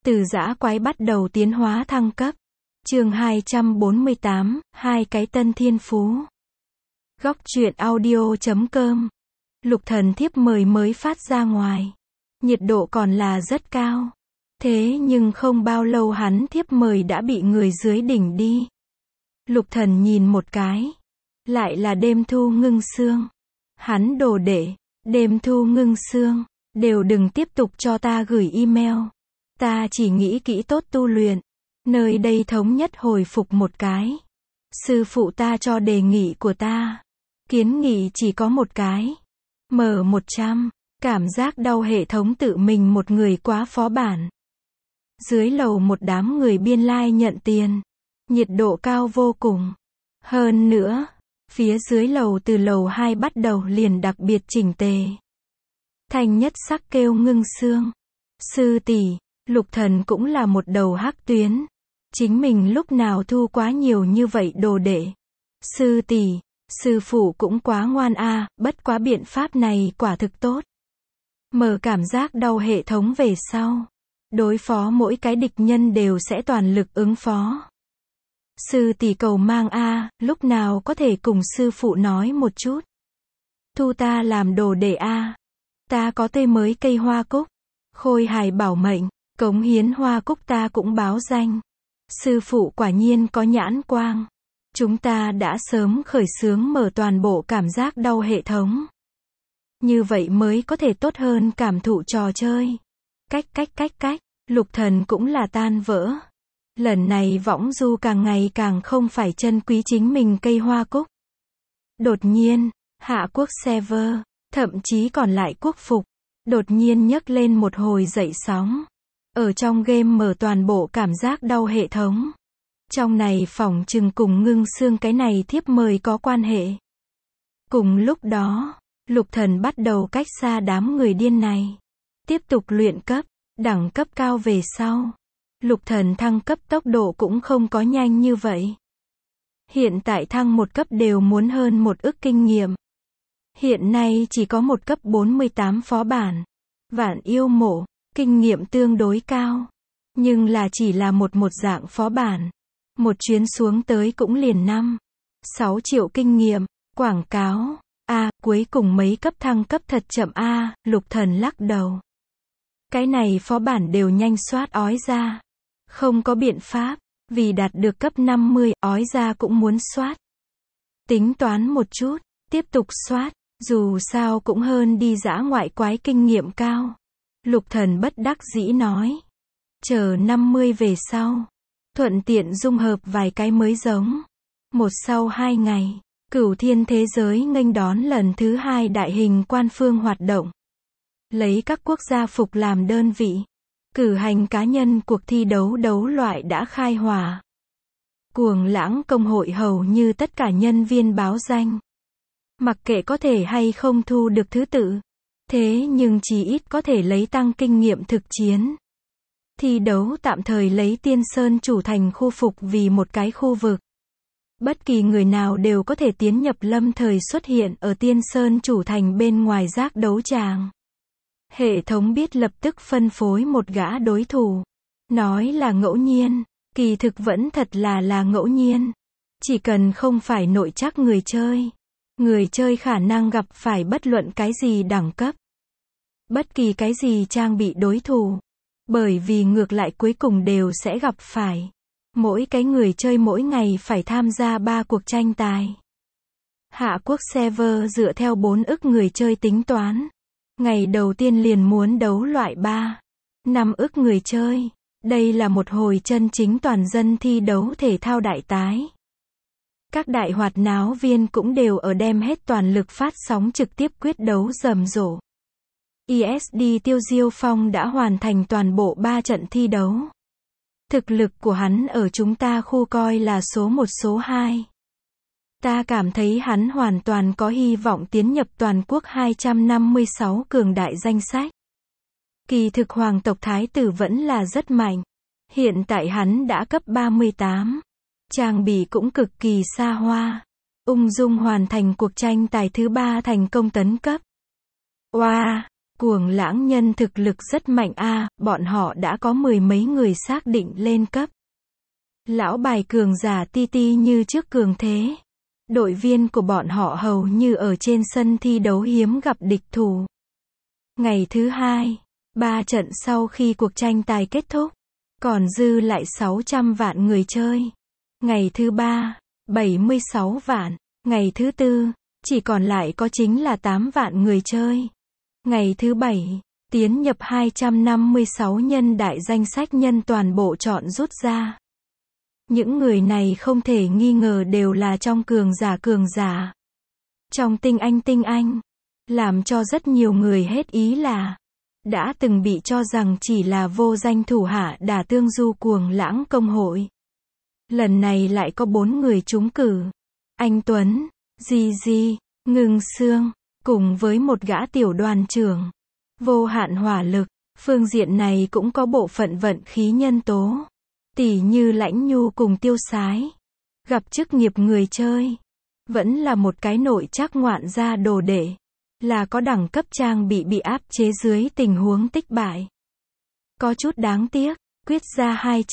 Từ dã quái bắt đầu tiến hóa thăng cấp. Chương 248, hai cái tân thiên phú. Góc truyện audio.com. Lục thần thiếp mời mới phát ra ngoài. Nhiệt độ còn là rất cao. Thế nhưng không bao lâu hắn thiếp mời đã bị người dưới đỉnh đi. Lục thần nhìn một cái. Lại là đêm thu ngưng xương. Hắn đồ đệ, đêm thu ngưng xương, đều đừng tiếp tục cho ta gửi email. Ta chỉ nghĩ kỹ tốt tu luyện. Nơi đây thống nhất hồi phục một cái. Sư phụ ta cho đề nghị của ta. Kiến nghị chỉ có một cái. M100. Cảm giác đau hệ thống tự mình một người quá phó bản. Dưới lầu một đám người biên lai nhận tiền. Nhiệt độ cao vô cùng. Hơn nữa, phía dưới lầu từ lầu 2 bắt đầu liền đặc biệt chỉnh tề. Thanh nhất sắc kêu ngưng xương. Sư tỷ, Lục thần cũng là một đầu hắc tuyến. Chính mình lúc nào thu quá nhiều như vậy đồ đệ. Sư tỷ, sư phụ cũng quá ngoan a, bất quá biện pháp này quả thực tốt. Mở cảm giác đau hệ thống về sau. Đối phó mỗi cái địch nhân đều sẽ toàn lực ứng phó. Sư tỷ cầu mang a, lúc nào có thể cùng sư phụ nói một chút. Thu ta làm đồ đệ a. Ta có tê mới cây hoa cúc. Khôi hài bảo mệnh, cống hiến hoa cúc ta cũng báo danh. Sư phụ quả nhiên có nhãn quang. Chúng ta đã sớm khởi xướng mở toàn bộ cảm giác đau hệ thống. Như vậy mới có thể tốt hơn cảm thụ trò chơi. Cách, Lục thần cũng là tan vỡ. Lần này võng du càng ngày càng không phải chân quý chính mình cây hoa cúc. Đột nhiên, hạ quốc server, thậm chí còn lại quốc phục, đột nhiên nhấc lên một hồi dậy sóng. Ở trong game mở toàn bộ cảm giác đau hệ thống. Trong này phỏng chừng cùng ngưng xương cái này thiếp mời có quan hệ. Cùng lúc đó, Lục thần bắt đầu cách xa đám người điên này. Tiếp tục luyện cấp, đẳng cấp cao về sau. Lục thần thăng cấp tốc độ cũng không có nhanh như vậy. Hiện tại thăng một cấp đều muốn hơn 1 ức kinh nghiệm. Hiện nay chỉ có một cấp 48 phó bản. Vạn yêu mộ, kinh nghiệm tương đối cao. Nhưng là chỉ là một dạng phó bản. Một chuyến xuống tới cũng liền 5-6 triệu kinh nghiệm. Quảng cáo. Cuối cùng mấy cấp thăng cấp thật chậm Lục thần lắc đầu. Cái này phó bản đều nhanh soát ói ra. Không có biện pháp, vì đạt được cấp 50, ói ra cũng muốn soát. Tính toán một chút, tiếp tục soát, dù sao cũng hơn đi dã ngoại quái kinh nghiệm cao. Lục thần bất đắc dĩ nói. Chờ 50 về sau. Thuận tiện dung hợp vài cái mới giống. Một sau 2 ngày, Cửu Thiên thế giới nghênh đón lần thứ 2 đại hình quan phương hoạt động. Lấy các quốc gia phục làm đơn vị. Cử hành cá nhân cuộc thi đấu loại đã khai hỏa. Cuồng lãng công hội hầu như tất cả nhân viên báo danh. Mặc kệ có thể hay không thu được thứ tự. Thế nhưng chí ít có thể lấy tăng kinh nghiệm thực chiến. Thi đấu tạm thời lấy Tiên Sơn chủ thành khu phục vì một cái khu vực. Bất kỳ người nào đều có thể tiến nhập lâm thời xuất hiện ở Tiên Sơn chủ thành bên ngoài giác đấu tràng. Hệ thống biết lập tức phân phối một gã đối thủ. Nói là ngẫu nhiên, kỳ thực vẫn thật là ngẫu nhiên. Chỉ cần không phải nội trắc người chơi. Người chơi khả năng gặp phải bất luận cái gì đẳng cấp. Bất kỳ cái gì trang bị đối thủ. Bởi vì ngược lại cuối cùng đều sẽ gặp phải. Mỗi cái người chơi mỗi ngày phải tham gia 3 cuộc tranh tài. Hạ quốc server dựa theo 4 ức người chơi tính toán. Ngày đầu tiên liền muốn đấu loại 3-5 ức người chơi. Đây là một hồi chân chính toàn dân thi đấu thể thao đại tái. Các đại hoạt náo viên cũng đều ở đem hết toàn lực phát sóng trực tiếp quyết đấu rầm rộ. ESD Tiêu Diêu Phong đã hoàn thành toàn bộ 3 trận thi đấu. Thực lực của hắn ở chúng ta khu coi là số 1 số 2. Ta cảm thấy hắn hoàn toàn có hy vọng tiến nhập toàn quốc 256 cường đại danh sách. Kỳ thực hoàng tộc thái tử vẫn là rất mạnh. Hiện tại hắn đã cấp 38. Trang bị cũng cực kỳ xa hoa. Ung dung hoàn thành cuộc tranh tài thứ 3 thành công tấn cấp. Cuồng lãng nhân thực lực rất mạnh a, bọn họ đã có 10 mấy người xác định lên cấp. Lão bài cường giả ti ti như trước cường thế. Đội viên của bọn họ hầu như ở trên sân thi đấu hiếm gặp địch thủ. Ngày thứ hai, 3 trận sau khi cuộc tranh tài kết thúc, còn dư lại 600 vạn người chơi. Ngày thứ ba, 76 vạn. Ngày thứ tư, chỉ còn lại có chính là 8 vạn người chơi. Ngày thứ bảy, tiến nhập 256 nhân đại danh sách nhân toàn bộ chọn rút ra. Những người này không thể nghi ngờ đều là trong cường giả. Trong tinh anh. Làm cho rất nhiều người hết ý là đã từng bị cho rằng chỉ là vô danh thủ hạ đả tương du cuồng lãng công hội. Lần này lại có 4 người trúng cử. Anh Tuấn, Di, Ngưng Sương, cùng với một gã tiểu đoàn trưởng. Vô hạn hỏa lực, phương diện này cũng có bộ phận vận khí nhân tố. Tỷ như Lãnh Nhu cùng Tiêu Sái. Gặp chức nghiệp người chơi. Vẫn là một cái nội trác ngoạn gia đồ đệ. Là có đẳng cấp trang bị áp chế dưới tình huống tích bại. Có chút đáng tiếc, quyết ra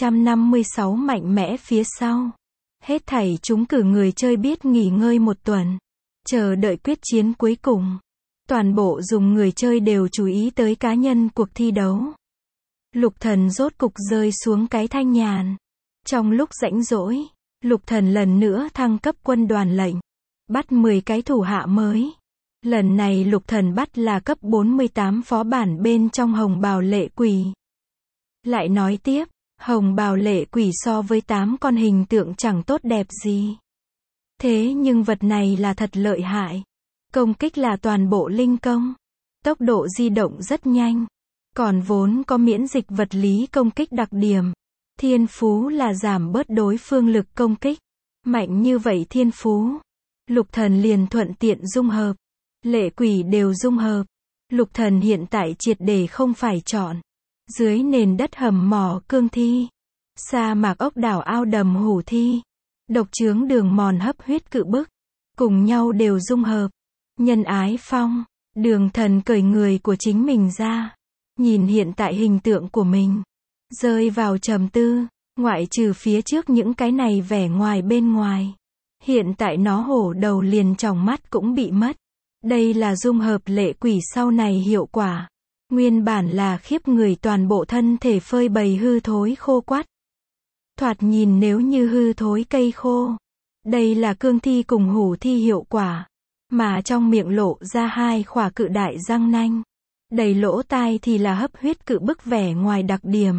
256 mạnh mẽ phía sau. Hết thảy chúng cử người chơi biết nghỉ ngơi một tuần. Chờ đợi quyết chiến cuối cùng. Toàn bộ dùng người chơi đều chú ý tới cá nhân cuộc thi đấu. Lục Thần rốt cục rơi xuống cái thanh nhàn. Trong lúc rảnh rỗi, Lục Thần lần nữa thăng cấp quân đoàn lệnh. Bắt 10 cái thủ hạ mới. Lần này Lục Thần bắt là cấp 48 phó bản bên trong Hồng Bào Lệ Quỷ. Lại nói tiếp, Hồng Bào Lệ Quỷ so với 8 con hình tượng chẳng tốt đẹp gì. Thế nhưng vật này là thật lợi hại. Công kích là toàn bộ linh công. Tốc độ di động rất nhanh. Còn vốn có miễn dịch vật lý công kích đặc điểm. Thiên phú là giảm bớt đối phương lực công kích. Mạnh như vậy thiên phú. Lục Thần liền thuận tiện dung hợp. Lệ quỷ đều dung hợp. Lục Thần hiện tại triệt để không phải chọn. Dưới nền đất hầm mỏ cương thi. Sa mạc ốc đảo ao đầm hủ thi. Độc chướng đường mòn hấp huyết cự bức. Cùng nhau đều dung hợp. Nhân ái phong. Đường Thần cởi người của chính mình ra. Nhìn hiện tại hình tượng của mình. Rơi vào trầm tư. Ngoại trừ phía trước những cái này vẻ ngoài bên ngoài. Hiện tại nó hổ đầu liền tròng mắt cũng bị mất. Đây là dung hợp lệ quỷ sau này hiệu quả. Nguyên bản là khiếp người toàn bộ thân thể phơi bày hư thối khô quắt. Thoạt nhìn nếu như hư thối cây khô. Đây là cương thi cùng hủ thi hiệu quả. Mà trong miệng lộ ra 2 khỏa cự đại răng nanh. Đầy lỗ tai thì là hấp huyết cự bức vẻ ngoài đặc điểm.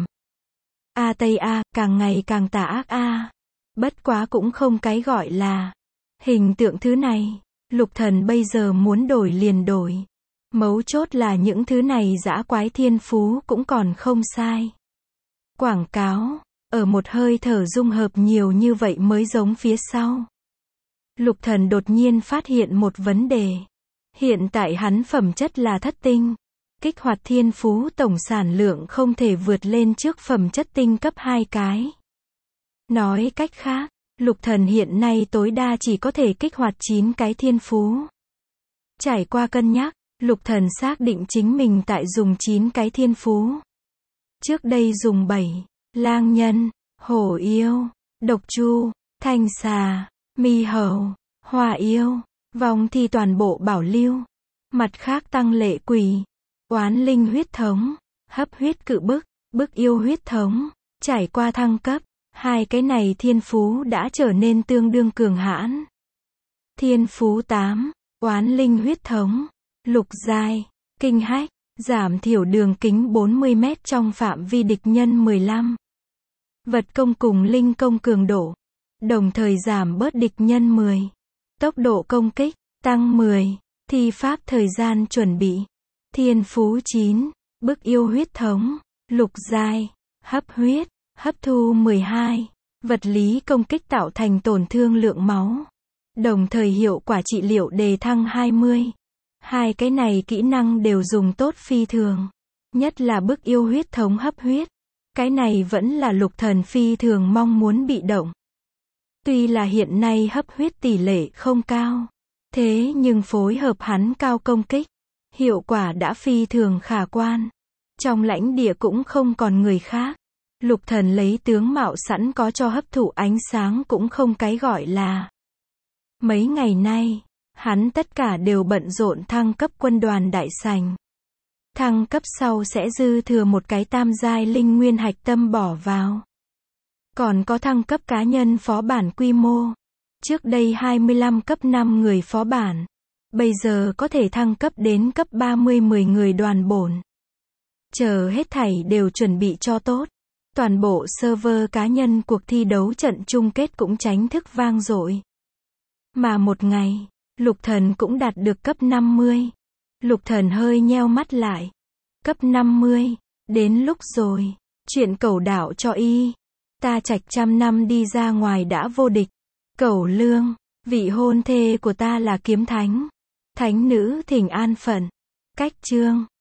A Tây A, càng ngày càng tà ác A. Bất quá cũng không cái gọi là hình tượng thứ này. Lục Thần bây giờ muốn đổi liền đổi. Mấu chốt là những thứ này dã quái thiên phú cũng còn không sai. Quảng cáo, ở một hơi thở dung hợp nhiều như vậy mới giống phía sau. Lục Thần đột nhiên phát hiện một vấn đề. Hiện tại hắn phẩm chất là thất tinh. Kích hoạt thiên phú tổng sản lượng không thể vượt lên trước phẩm chất tinh cấp 2 cái. Nói cách khác, Lục Thần hiện nay tối đa chỉ có thể kích hoạt 9 cái thiên phú. Trải qua cân nhắc, Lục Thần xác định chính mình tại dùng 9 cái thiên phú. Trước đây dùng 7, lang nhân, hổ yêu, độc chu, thanh xà, mi hầu, hỏa yêu, vong thì toàn bộ bảo lưu. Mặt khác tăng lệ quỷ, oán linh huyết thống, hấp huyết cự bức, bức yêu huyết thống. Trải qua thăng cấp, 2 cái này thiên phú đã trở nên tương đương cường hãn. Thiên phú 8, oán linh huyết thống, lục giai, kinh hách, giảm thiểu đường kính 40 mét trong phạm vi địch nhân 15. Vật công cùng linh công cường độ, đồng thời giảm bớt địch nhân 10. Tốc độ công kích, tăng 10. Thi pháp thời gian chuẩn bị. Thiên phú 9, bức yêu huyết thống, lục giai, hấp huyết, hấp thu 12. Vật lý công kích tạo thành tổn thương lượng máu. Đồng thời hiệu quả trị liệu đề thăng 20. 2 cái này kỹ năng đều dùng tốt phi thường. Nhất là bức yêu huyết thống hấp huyết. Cái này vẫn là Lục Thần phi thường mong muốn bị động. Tuy là hiện nay hấp huyết tỷ lệ không cao. Thế nhưng phối hợp hắn cao công kích. Hiệu quả đã phi thường khả quan. Trong lãnh địa cũng không còn người khác. Lục Thần lấy tướng mạo sẵn có cho hấp thụ ánh sáng cũng không cái gọi là. Mấy ngày nay, hắn tất cả đều bận rộn thăng cấp quân đoàn đại sành. Thăng cấp sau sẽ dư thừa một cái tam giai linh nguyên hạch tâm bỏ vào. Còn có thăng cấp cá nhân phó bản quy mô. Trước đây 25 cấp 5 người phó bản. Bây giờ có thể thăng cấp đến cấp 30 10 người đoàn bổn. Chờ hết thảy đều chuẩn bị cho tốt. Toàn bộ server cá nhân cuộc thi đấu trận chung kết cũng chính thức vang dội. Mà một ngày, Lục Thần cũng đạt được cấp 50. Lục Thần hơi nheo mắt lại. Cấp 50, đến lúc rồi. Chuyện cẩu đạo cho y. Ta trạch trăm năm đi ra ngoài đã vô địch. Cẩu lương, vị hôn thê của ta là kiếm thánh. Thánh nữ thỉnh an phận. Cách chương